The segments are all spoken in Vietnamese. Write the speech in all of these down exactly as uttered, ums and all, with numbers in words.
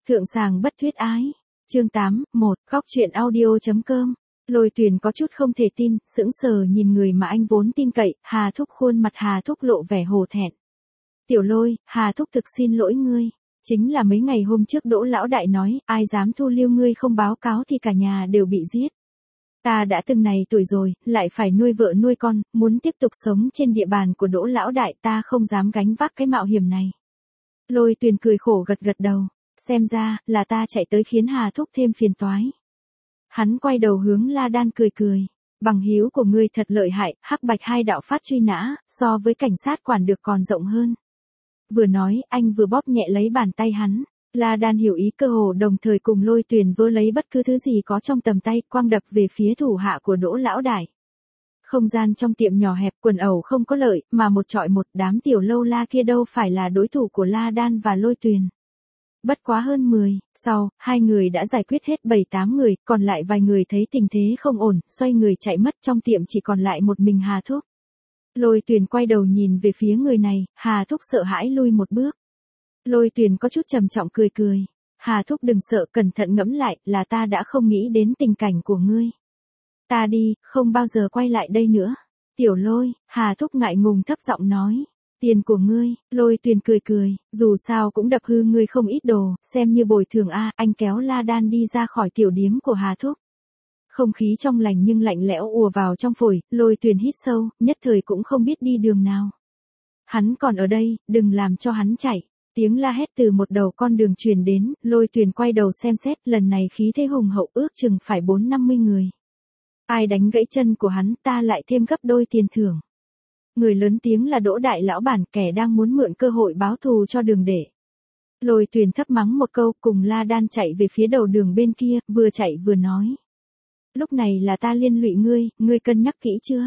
Thượng sàng bất thuyết ái. Chương tám, một, góc truyện audio.com. Lôi Tuyền có chút không thể tin, sững sờ nhìn người mà anh vốn tin cậy, Hà Thúc. Khuôn mặt Hà Thúc lộ vẻ hổ thẹn. Tiểu Lôi, Hà Thúc thực xin lỗi ngươi. Chính là mấy ngày hôm trước Đỗ lão đại nói, ai dám thu lưu ngươi không báo cáo thì cả nhà đều bị giết. Ta đã từng này tuổi rồi, lại phải nuôi vợ nuôi con, muốn tiếp tục sống trên địa bàn của Đỗ lão đại, ta không dám gánh vác cái mạo hiểm này. Lôi Tuyền cười khổ gật gật đầu, xem ra là ta chạy tới khiến Hà Thúc thêm phiền toái. Hắn quay đầu hướng La Đan cười cười, bằng hữu của ngươi thật lợi hại, hắc bạch hai đạo phát truy nã, so với cảnh sát quản được còn rộng hơn. Vừa nói, anh vừa bóp nhẹ lấy bàn tay hắn. La Đan hiểu ý, cơ hồ đồng thời cùng Lôi Tuyền vơ lấy bất cứ thứ gì có trong tầm tay, quăng đập về phía thủ hạ của Đỗ lão đại. Không gian trong tiệm nhỏ hẹp, quần ẩu không có lợi, mà một trọi một, đám tiểu lâu la kia đâu phải là đối thủ của La Đan và Lôi Tuyền. Bất quá hơn mười, sau, hai người đã giải quyết hết bảy tám người, còn lại vài người thấy tình thế không ổn, xoay người chạy mất, trong tiệm chỉ còn lại một mình Hà Thúc. Lôi Tuyền quay đầu nhìn về phía người này, Hà Thúc sợ hãi lui một bước. Lôi Tuyền có chút trầm trọng cười cười. Hà Thúc đừng sợ, cẩn thận ngẫm lại, là ta đã không nghĩ đến tình cảnh của ngươi. Ta đi, không bao giờ quay lại đây nữa. Tiểu Lôi, Hà Thúc ngại ngùng thấp giọng nói. Tiền của ngươi, Lôi Tuyền cười cười, dù sao cũng đập hư ngươi không ít đồ, xem như bồi thường a. Anh kéo La Đan đi ra khỏi tiểu điếm của Hà Thúc. Không khí trong lành nhưng lạnh lẽo ùa vào trong phổi, Lôi Tuyền hít sâu, nhất thời cũng không biết đi đường nào. Hắn còn ở đây, đừng làm cho hắn chạy. Tiếng la hét từ một đầu con đường truyền đến, Lôi Tuyền quay đầu xem xét, lần này khí thế hùng hậu, ước chừng phải bốn năm mươi người. Ai đánh gãy chân của hắn, ta lại thêm gấp đôi tiền thưởng. Người lớn tiếng là Đỗ đại lão bản, kẻ đang muốn mượn cơ hội báo thù cho Đường Để. Lôi Tuyền thấp mắng một câu, cùng La Đan chạy về phía đầu đường bên kia, vừa chạy vừa nói. Lúc này là ta liên lụy ngươi, ngươi cân nhắc kỹ chưa?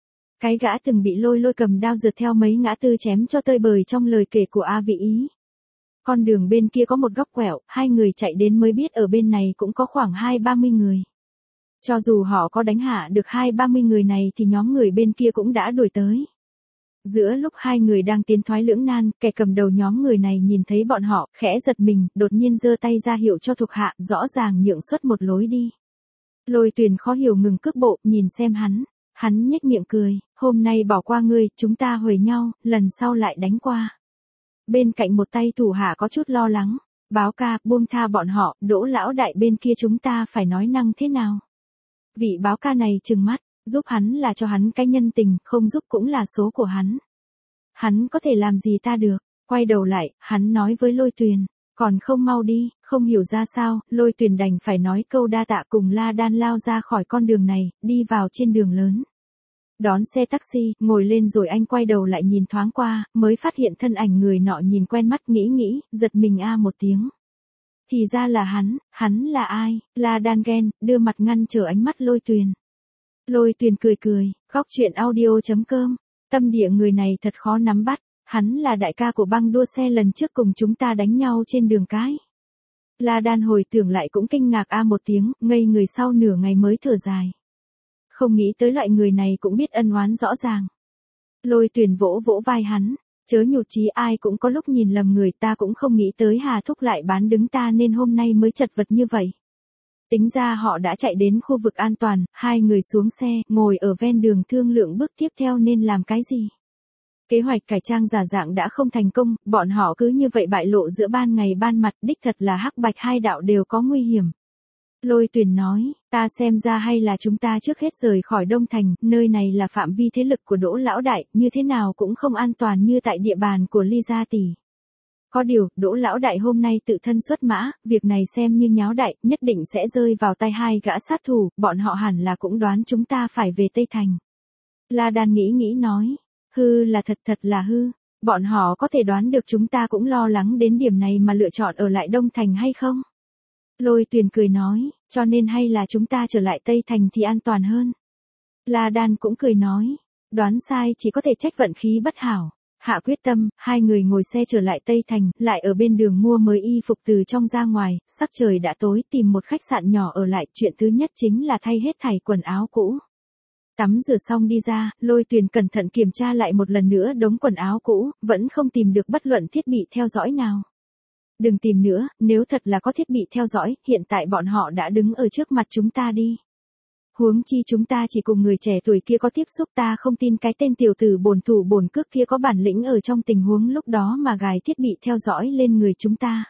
Cái gã từng bị Lôi Lôi cầm đao rượt theo mấy ngã tư chém cho tơi bời trong lời kể của A Vị Ý. Con đường bên kia có một góc quẹo, hai người chạy đến mới biết ở bên này cũng có khoảng hai ba mươi người. Cho dù họ có đánh hạ được hai ba mươi người này thì nhóm người bên kia cũng đã đuổi tới. Giữa lúc hai người đang tiến thoái lưỡng nan, kẻ cầm đầu nhóm người này nhìn thấy bọn họ, khẽ giật mình, đột nhiên giơ tay ra hiệu cho thuộc hạ, rõ ràng nhượng xuất một lối đi. Lôi Tuyền khó hiểu ngừng cước bộ, nhìn xem hắn. Hắn nhếch miệng cười, hôm nay bỏ qua ngươi, chúng ta huề nhau, lần sau lại đánh qua. Bên cạnh một tay thủ hạ có chút lo lắng, báo ca, buông tha bọn họ, Đỗ lão đại bên kia chúng ta phải nói năng thế nào. Vị báo ca này trừng mắt, giúp hắn là cho hắn cái nhân tình, không giúp cũng là số của hắn. Hắn có thể làm gì ta được, quay đầu lại, hắn nói với Lôi Tuyền, còn không mau đi, không hiểu ra sao, Lôi Tuyền đành phải nói câu đa tạ cùng La Đan lao ra khỏi con đường này, đi vào trên đường lớn. Đón xe taxi, ngồi lên rồi anh quay đầu lại nhìn thoáng qua, mới phát hiện thân ảnh người nọ nhìn quen mắt, nghĩ nghĩ, giật mình a một tiếng. Thì ra là hắn, hắn là ai? La Đan ghen, đưa mặt ngăn trở ánh mắt Lôi Tuyền. Lôi Tuyền cười cười, góc truyện audio.com, tâm địa người này thật khó nắm bắt, hắn là đại ca của băng đua xe lần trước cùng chúng ta đánh nhau trên đường cái. La Đan hồi tưởng lại cũng kinh ngạc a một tiếng, ngây người sau nửa ngày mới thở dài. Không nghĩ tới loại người này cũng biết ân oán rõ ràng. Lôi Tuyền vỗ vỗ vai hắn, chớ nhụt chí, ai cũng có lúc nhìn lầm người, ta cũng không nghĩ tới Hà Thúc lại bán đứng ta nên hôm nay mới chật vật như vậy. Tính ra họ đã chạy đến khu vực an toàn, hai người xuống xe, ngồi ở ven đường thương lượng bước tiếp theo nên làm cái gì. Kế hoạch cải trang giả dạng đã không thành công, bọn họ cứ như vậy bại lộ giữa ban ngày ban mặt, đích thật là hắc bạch hai đạo đều có nguy hiểm. Lôi Tuyền nói, ta xem ra hay là chúng ta trước hết rời khỏi Đông Thành, nơi này là phạm vi thế lực của Đỗ lão đại, như thế nào cũng không an toàn như tại địa bàn của Ly gia tỷ. Có điều, Đỗ lão đại hôm nay tự thân xuất mã, việc này xem như nháo đại, nhất định sẽ rơi vào tay hai gã sát thủ, bọn họ hẳn là cũng đoán chúng ta phải về Tây Thành. La Đan nghĩ nghĩ nói, hư là thật thật là hư, bọn họ có thể đoán được chúng ta cũng lo lắng đến điểm này mà lựa chọn ở lại Đông Thành hay không? Lôi Tuyền cười nói, cho nên hay là chúng ta trở lại Tây Thành thì an toàn hơn. La Đan cũng cười nói, đoán sai chỉ có thể trách vận khí bất hảo. Hạ quyết tâm, hai người ngồi xe trở lại Tây Thành, lại ở bên đường mua mới y phục từ trong ra ngoài, sắc trời đã tối, tìm một khách sạn nhỏ ở lại, chuyện thứ nhất chính là thay hết thảy quần áo cũ. Tắm rửa xong đi ra, Lôi Tuyền cẩn thận kiểm tra lại một lần nữa đống quần áo cũ, vẫn không tìm được bất luận thiết bị theo dõi nào. Đừng tìm nữa, nếu thật là có thiết bị theo dõi, hiện tại bọn họ đã đứng ở trước mặt chúng ta đi. Huống chi chúng ta chỉ cùng người trẻ tuổi kia có tiếp xúc, ta không tin cái tên tiểu tử bổn thủ bổn cước kia có bản lĩnh ở trong tình huống lúc đó mà gài thiết bị theo dõi lên người chúng ta.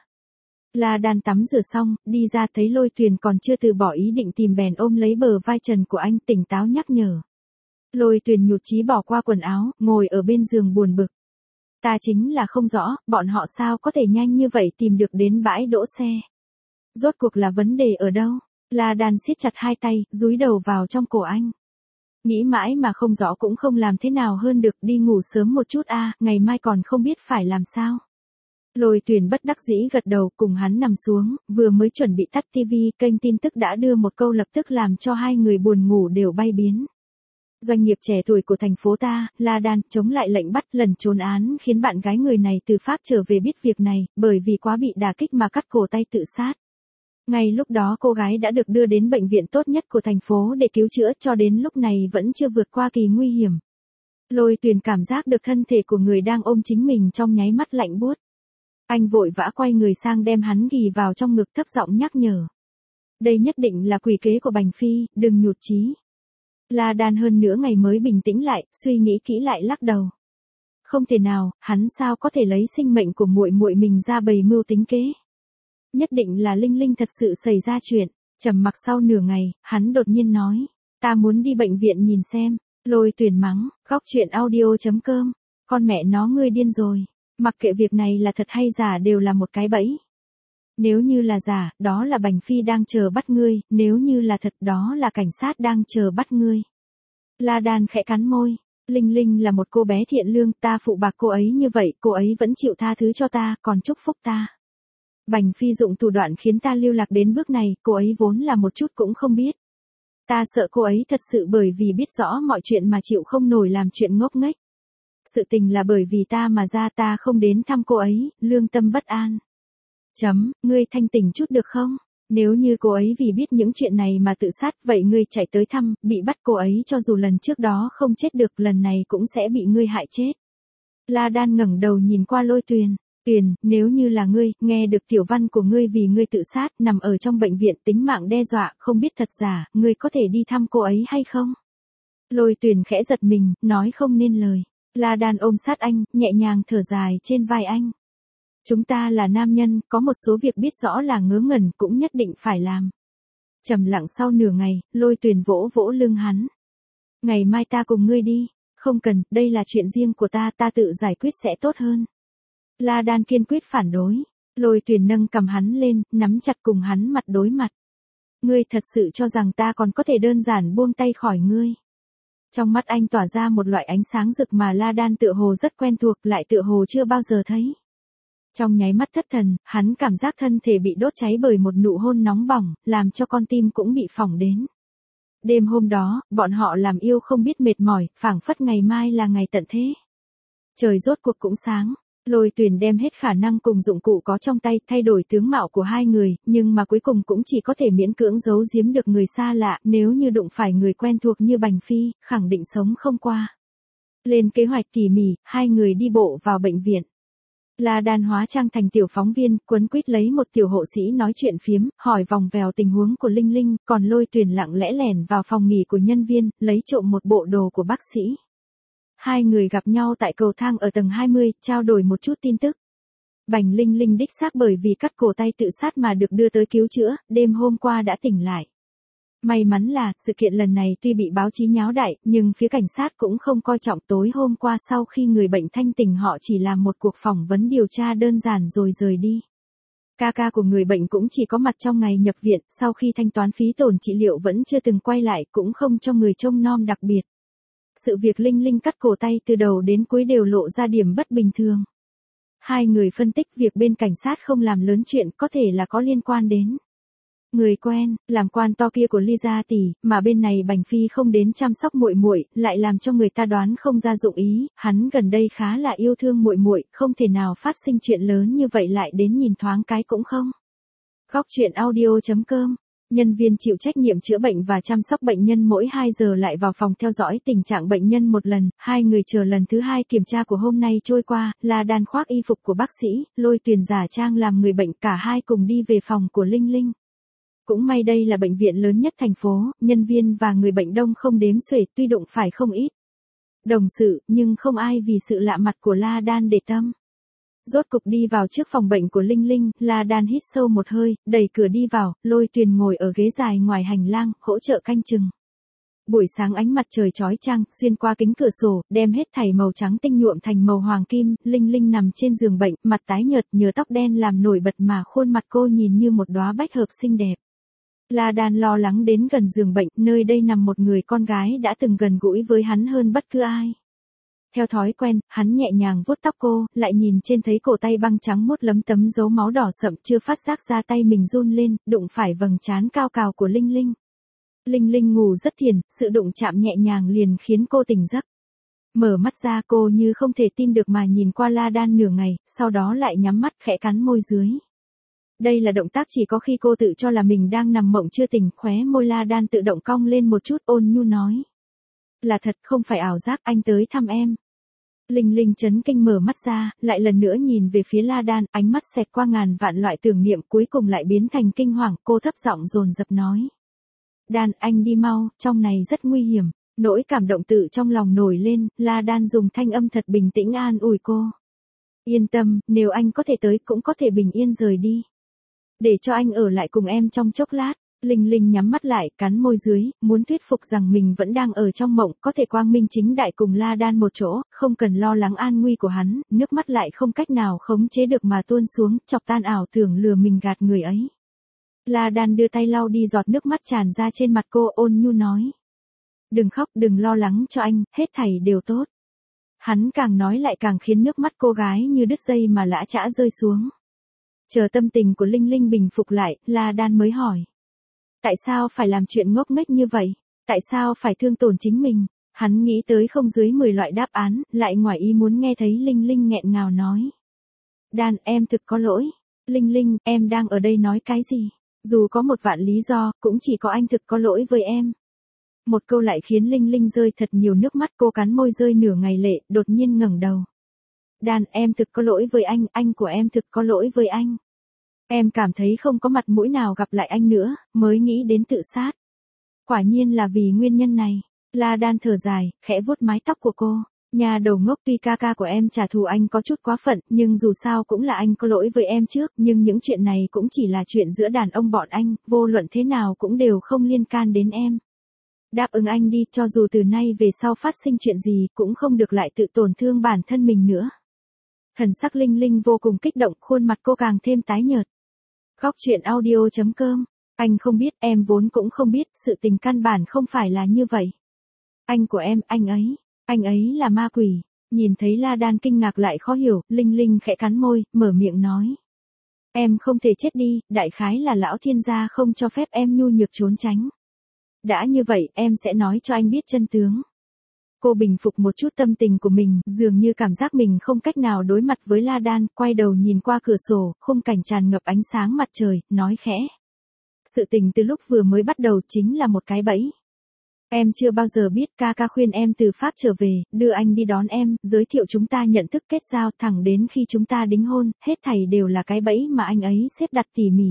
La Đan tắm rửa xong, đi ra thấy Lôi Tuyền còn chưa từ bỏ ý định tìm bèn ôm lấy bờ vai trần của anh tỉnh táo nhắc nhở. Lôi Tuyền nhụt chí bỏ qua quần áo, ngồi ở bên giường buồn bực. Ta chính là không rõ, bọn họ sao có thể nhanh như vậy tìm được đến bãi đỗ xe. Rốt cuộc là vấn đề ở đâu? La Đan siết chặt hai tay, dúi đầu vào trong cổ anh. Nghĩ mãi mà không rõ cũng không làm thế nào hơn được, đi ngủ sớm một chút a, ngày mai còn không biết phải làm sao. Lôi Tuyền bất đắc dĩ gật đầu, cùng hắn nằm xuống, vừa mới chuẩn bị tắt tivi, kênh tin tức đã đưa một câu lập tức làm cho hai người buồn ngủ đều bay biến. Doanh nghiệp trẻ tuổi của thành phố ta, La Đan, chống lại lệnh bắt lần trốn án khiến bạn gái người này từ Pháp trở về biết việc này, bởi vì quá bị đả kích mà cắt cổ tay tự sát. Ngay lúc đó cô gái đã được đưa đến bệnh viện tốt nhất của thành phố để cứu chữa, cho đến lúc này vẫn chưa vượt qua kỳ nguy hiểm. Lôi Tuyền cảm giác được thân thể của người đang ôm chính mình trong nháy mắt lạnh buốt. Anh vội vã quay người sang đem hắn ghì vào trong ngực, thấp giọng nhắc nhở. Đây nhất định là quỷ kế của Bành Phi, đừng nhụt chí. La Đan hơn nửa ngày mới bình tĩnh lại, suy nghĩ kỹ lại lắc đầu. Không thể nào, hắn sao có thể lấy sinh mệnh của muội muội mình ra bày mưu tính kế. Nhất định là Linh Linh thật sự xảy ra chuyện. Trầm mặc sau nửa ngày, hắn đột nhiên nói, ta muốn đi bệnh viện nhìn xem. Lôi Tuyền mắng, góc chuyện audio chấm com, con mẹ nó ngươi điên rồi, mặc kệ việc này là thật hay giả đều là một cái bẫy. Nếu như là giả, đó là Bành Phi đang chờ bắt ngươi, nếu như là thật, đó là cảnh sát đang chờ bắt ngươi. La Đan khẽ cắn môi, Linh Linh là một cô bé thiện lương, ta phụ bạc cô ấy như vậy, cô ấy vẫn chịu tha thứ cho ta, còn chúc phúc ta. Bành Phi dụng thủ đoạn khiến ta lưu lạc đến bước này, cô ấy vốn là một chút cũng không biết. Ta sợ cô ấy thật sự bởi vì biết rõ mọi chuyện mà chịu không nổi làm chuyện ngốc nghếch. Sự tình là bởi vì ta mà ra, ta không đến thăm cô ấy, lương tâm bất an. Chấm, ngươi thanh tỉnh chút được không? Nếu như cô ấy vì biết những chuyện này mà tự sát, vậy ngươi chạy tới thăm, bị bắt cô ấy cho dù lần trước đó không chết được, lần này cũng sẽ bị ngươi hại chết. La Đan ngẩng đầu nhìn qua Lôi Tuyền. Tuyền, nếu như là ngươi, nghe được tiểu văn của ngươi vì ngươi tự sát, nằm ở trong bệnh viện, tính mạng đe dọa, không biết thật giả, ngươi có thể đi thăm cô ấy hay không? Lôi Tuyền khẽ giật mình, nói không nên lời. La Đan ôm sát anh, nhẹ nhàng thở dài trên vai anh. Chúng ta là nam nhân, có một số việc biết rõ là ngớ ngẩn cũng nhất định phải làm. Trầm lặng sau nửa ngày, Lôi Tuyền vỗ vỗ lưng hắn. Ngày mai ta cùng ngươi đi. Không cần, đây là chuyện riêng của ta, ta tự giải quyết sẽ tốt hơn. La Đan kiên quyết phản đối. Lôi Tuyền nâng cầm hắn lên, nắm chặt cùng hắn mặt đối mặt. Ngươi thật sự cho rằng ta còn có thể đơn giản buông tay khỏi ngươi. Trong mắt anh tỏa ra một loại ánh sáng rực mà La Đan tựa hồ rất quen thuộc, lại tựa hồ chưa bao giờ thấy. Trong nháy mắt thất thần, hắn cảm giác thân thể bị đốt cháy bởi một nụ hôn nóng bỏng, làm cho con tim cũng bị phỏng đến. Đêm hôm đó, bọn họ làm yêu không biết mệt mỏi, phảng phất ngày mai là ngày tận thế. Trời rốt cuộc cũng sáng. Lôi Tuyền đem hết khả năng cùng dụng cụ có trong tay thay đổi tướng mạo của hai người, nhưng mà cuối cùng cũng chỉ có thể miễn cưỡng giấu giếm được người xa lạ, nếu như đụng phải người quen thuộc như Bành Phi, khẳng định sống không qua. Lên kế hoạch tỉ mỉ, hai người đi bộ vào bệnh viện. La Đan hóa trang thành tiểu phóng viên, quấn quýt lấy một tiểu hộ sĩ nói chuyện phiếm, hỏi vòng vèo tình huống của Linh Linh, còn Lôi Tuyền lặng lẽ lẻn vào phòng nghỉ của nhân viên, lấy trộm một bộ đồ của bác sĩ. Hai người gặp nhau tại cầu thang ở tầng hai mươi, trao đổi một chút tin tức. Bành Linh Linh đích xác bởi vì cắt cổ tay tự sát mà được đưa tới cứu chữa, đêm hôm qua đã tỉnh lại. May mắn là, sự kiện lần này tuy bị báo chí nháo đại, nhưng phía cảnh sát cũng không coi trọng. Tối hôm qua sau khi người bệnh thanh tỉnh họ chỉ làm một cuộc phỏng vấn điều tra đơn giản rồi rời đi. Ca ca của người bệnh cũng chỉ có mặt trong ngày nhập viện, sau khi thanh toán phí tổn trị liệu vẫn chưa từng quay lại, cũng không cho người trông nom đặc biệt. Sự việc Linh Linh cắt cổ tay từ đầu đến cuối đều lộ ra điểm bất bình thường. Hai người phân tích việc bên cảnh sát không làm lớn chuyện có thể là có liên quan đến người quen, làm quan to kia của Lisa tỷ, mà bên này Bành Phi không đến chăm sóc muội muội, lại làm cho người ta đoán không ra dụng ý, hắn gần đây khá là yêu thương muội muội, không thể nào phát sinh chuyện lớn như vậy lại đến nhìn thoáng cái cũng không. Góc chuyện audio chấm com Nhân viên chịu trách nhiệm chữa bệnh và chăm sóc bệnh nhân mỗi hai giờ lại vào phòng theo dõi tình trạng bệnh nhân một lần, hai người chờ lần thứ hai kiểm tra của hôm nay trôi qua, La Đan khoác y phục của bác sĩ, Lôi Tuyền giả trang làm người bệnh, cả hai cùng đi về phòng của Linh Linh. Cũng may đây là bệnh viện lớn nhất thành phố, nhân viên và người bệnh đông không đếm xuể, tuy đụng phải không ít đồng sự, nhưng không ai vì sự lạ mặt của La Đan để tâm. Rốt cục đi vào trước phòng bệnh của Linh Linh, La Đan hít sâu một hơi, đẩy cửa đi vào, Lôi Tuyền ngồi ở ghế dài ngoài hành lang, hỗ trợ canh chừng. Buổi sáng ánh mặt trời chói chang, xuyên qua kính cửa sổ, đem hết thảy màu trắng tinh nhuộm thành màu hoàng kim, Linh Linh nằm trên giường bệnh, mặt tái nhợt, nhờ tóc đen làm nổi bật mà khuôn mặt cô nhìn như một đóa bách hợp xinh đẹp. La Đan lo lắng đến gần giường bệnh, nơi đây nằm một người con gái đã từng gần gũi với hắn hơn bất cứ ai. Theo thói quen, hắn nhẹ nhàng vuốt tóc cô, lại nhìn trên thấy cổ tay băng trắng mốt lấm tấm dấu máu đỏ sậm, chưa phát giác ra tay mình run lên, đụng phải vầng trán cao cào của Linh Linh. Linh Linh ngủ rất thiền, sự đụng chạm nhẹ nhàng liền khiến cô tỉnh giấc. Mở mắt ra cô như không thể tin được mà nhìn qua La Đan nửa ngày, sau đó lại nhắm mắt khẽ cắn môi dưới. Đây là động tác chỉ có khi cô tự cho là mình đang nằm mộng chưa tỉnh, khóe môi La Đan tự động cong lên một chút, ôn nhu nói. Là thật, không phải ảo giác, anh tới thăm em. Linh Linh chấn kinh mở mắt ra, lại lần nữa nhìn về phía La Đan, ánh mắt xẹt qua ngàn vạn loại tưởng niệm, cuối cùng lại biến thành kinh hoàng, cô thấp giọng dồn dập nói. Đan, anh đi mau, trong này rất nguy hiểm. Nỗi cảm động tự trong lòng nổi lên, La Đan dùng thanh âm thật bình tĩnh an ủi cô. Yên tâm, nếu anh có thể tới cũng có thể bình yên rời đi. Để cho anh ở lại cùng em trong chốc lát. Linh Linh nhắm mắt lại, cắn môi dưới, muốn thuyết phục rằng mình vẫn đang ở trong mộng, có thể quang minh chính đại cùng La Đan một chỗ, không cần lo lắng an nguy của hắn, nước mắt lại không cách nào khống chế được mà tuôn xuống, chọc tan ảo tưởng lừa mình gạt người ấy. La Đan đưa tay lau đi giọt nước mắt tràn ra trên mặt cô, ôn nhu nói. Đừng khóc, đừng lo lắng cho anh, hết thảy đều tốt. Hắn càng nói lại càng khiến nước mắt cô gái như đứt dây mà lã chã rơi xuống. Chờ tâm tình của Linh Linh bình phục lại, La Đan mới hỏi. Tại sao phải làm chuyện ngốc nghếch như vậy? Tại sao phải thương tổn chính mình? Hắn nghĩ tới không dưới mười loại đáp án, lại ngoài ý muốn nghe thấy Linh Linh nghẹn ngào nói. Đan, em thực có lỗi. Linh Linh, em đang ở đây nói cái gì? Dù có một vạn lý do, cũng chỉ có anh thực có lỗi với em. Một câu lại khiến Linh Linh rơi thật nhiều nước mắt, cô cắn môi rơi nửa ngày lệ, đột nhiên ngẩng đầu. Đan, em thực có lỗi với anh, anh của em thực có lỗi với anh. Em cảm thấy không có mặt mũi nào gặp lại anh nữa, mới nghĩ đến tự sát. Quả nhiên là vì nguyên nhân này. La Đan thở dài, khẽ vuốt mái tóc của cô. Nhà đầu ngốc, tuy ca ca của em trả thù anh có chút quá phận, nhưng dù sao cũng là anh có lỗi với em trước, nhưng những chuyện này cũng chỉ là chuyện giữa đàn ông bọn anh, vô luận thế nào cũng đều không liên can đến em. Đáp ứng anh đi, cho dù từ nay về sau phát sinh chuyện gì, cũng không được lại tự tổn thương bản thân mình nữa. Thần sắc Linh Linh vô cùng kích động, khuôn mặt cô càng thêm tái nhợt. Góc truyện audio chấm com. Anh không biết, em vốn cũng không biết, sự tình căn bản không phải là như vậy. Anh của em, anh ấy, anh ấy là ma quỷ. Nhìn thấy La Đan kinh ngạc lại khó hiểu, Linh Linh khẽ cắn môi, mở miệng nói. Em không thể chết đi, đại khái là lão thiên gia không cho phép em nhu nhược trốn tránh. Đã như vậy, em sẽ nói cho anh biết chân tướng. Cô bình phục một chút tâm tình của mình, dường như cảm giác mình không cách nào đối mặt với La Đan, quay đầu nhìn qua cửa sổ, khung cảnh tràn ngập ánh sáng mặt trời, nói khẽ. Sự tình từ lúc vừa mới bắt đầu chính là một cái bẫy. Em chưa bao giờ biết, ca ca khuyên em từ Pháp trở về, đưa anh đi đón em, giới thiệu chúng ta nhận thức kết giao, thẳng đến khi chúng ta đính hôn, hết thảy đều là cái bẫy mà anh ấy xếp đặt tỉ mỉ.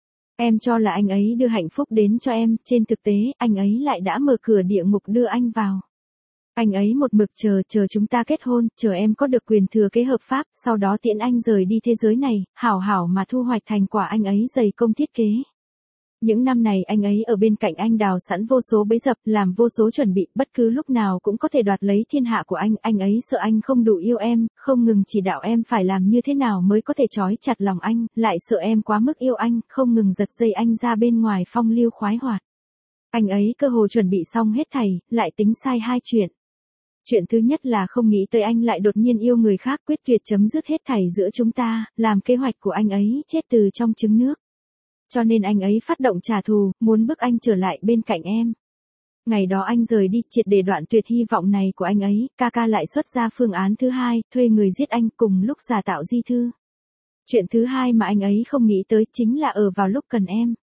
Em cho là anh ấy đưa hạnh phúc đến cho em, trên thực tế, anh ấy lại đã mở cửa địa ngục đưa anh vào. Anh ấy một mực chờ, chờ chúng ta kết hôn, chờ em có được quyền thừa kế hợp pháp, sau đó tiễn anh rời đi thế giới này, hảo hảo mà thu hoạch thành quả anh ấy dày công thiết kế. Những năm này anh ấy ở bên cạnh anh đào sẵn vô số bẫy dập, làm vô số chuẩn bị, bất cứ lúc nào cũng có thể đoạt lấy thiên hạ của anh, anh ấy sợ anh không đủ yêu em, không ngừng chỉ đạo em phải làm như thế nào mới có thể trói chặt lòng anh, lại sợ em quá mức yêu anh, không ngừng giật dây anh ra bên ngoài phong lưu khoái hoạt. Anh ấy cơ hồ chuẩn bị xong hết thảy, lại tính sai hai chuyện. Chuyện thứ nhất là không nghĩ tới anh lại đột nhiên yêu người khác, quyết tuyệt chấm dứt hết thảy giữa chúng ta, làm kế hoạch của anh ấy chết từ trong trứng nước. Cho nên anh ấy phát động trả thù, muốn bức anh trở lại bên cạnh em. Ngày đó anh rời đi, triệt để đoạn tuyệt hy vọng này của anh ấy, ca ca lại xuất ra phương án thứ hai, thuê người giết anh cùng lúc giả tạo di thư. Chuyện thứ hai mà anh ấy không nghĩ tới chính là ở vào lúc cần em.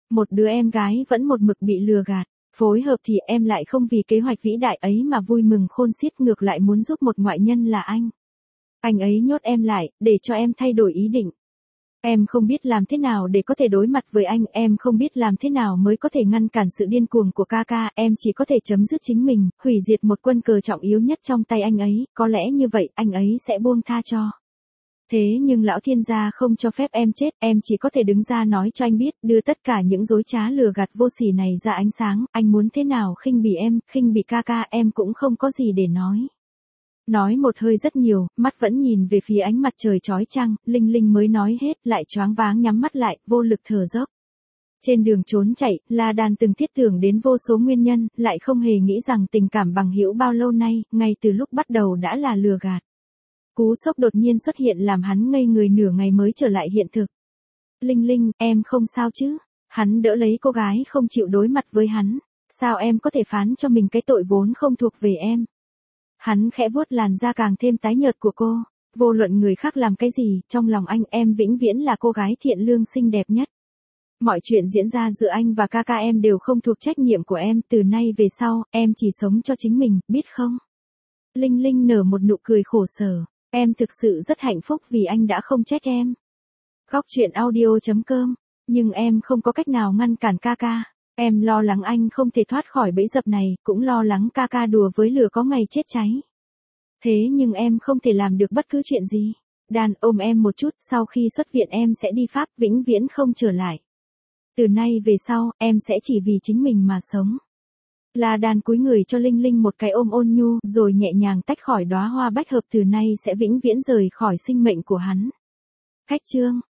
Một đứa em gái vẫn một mực bị lừa gạt. Phối hợp thì em lại không vì kế hoạch vĩ đại ấy mà vui mừng khôn xiết, ngược lại muốn giúp một ngoại nhân là anh. Anh ấy nhốt em lại, để cho em thay đổi ý định. Em không biết làm thế nào để có thể đối mặt với anh, em không biết làm thế nào mới có thể ngăn cản sự điên cuồng của ca ca, em chỉ có thể chấm dứt chính mình, hủy diệt một quân cờ trọng yếu nhất trong tay anh ấy, có lẽ như vậy anh ấy sẽ buông tha cho. Thế nhưng lão thiên gia không cho phép em chết, em chỉ có thể đứng ra nói cho anh biết, đưa tất cả những dối trá lừa gạt vô sỉ này ra ánh sáng, anh muốn thế nào khinh bỉ em, khinh bỉ ca ca, em cũng không có gì để nói. Nói một hơi rất nhiều, mắt vẫn nhìn về phía ánh mặt trời chói chang, Linh Linh mới nói hết, lại choáng váng nhắm mắt lại, vô lực thở dốc. Trên đường trốn chạy, La Đan từng thiết tưởng đến vô số nguyên nhân, lại không hề nghĩ rằng tình cảm bằng hữu bao lâu nay, ngay từ lúc bắt đầu đã là lừa gạt. Cú sốc đột nhiên xuất hiện làm hắn ngây người nửa ngày mới trở lại hiện thực. Linh Linh, em không sao chứ? Hắn đỡ lấy cô gái không chịu đối mặt với hắn. Sao em có thể phán cho mình cái tội vốn không thuộc về em? Hắn khẽ vuốt làn da càng thêm tái nhợt của cô. Vô luận người khác làm cái gì, trong lòng anh em vĩnh viễn là cô gái thiện lương xinh đẹp nhất. Mọi chuyện diễn ra giữa anh và ca ca em đều không thuộc trách nhiệm của em, từ nay về sau, em chỉ sống cho chính mình, biết không? Linh Linh nở một nụ cười khổ sở. Em thực sự rất hạnh phúc vì anh đã không trách em. Góc truyện audio chấm com. Nhưng em không có cách nào ngăn cản ca ca. Em lo lắng anh không thể thoát khỏi bẫy dập này, cũng lo lắng ca ca đùa với lửa có ngày chết cháy. Thế nhưng em không thể làm được bất cứ chuyện gì. Đàn ôm em một chút, sau khi xuất viện em sẽ đi Pháp, vĩnh viễn không trở lại. Từ nay về sau, em sẽ chỉ vì chính mình mà sống. La Đan cúi người cho Linh Linh một cái ôm ôn nhu, rồi nhẹ nhàng tách khỏi đóa hoa bách hợp, từ nay sẽ vĩnh viễn rời khỏi sinh mệnh của hắn. Khách chương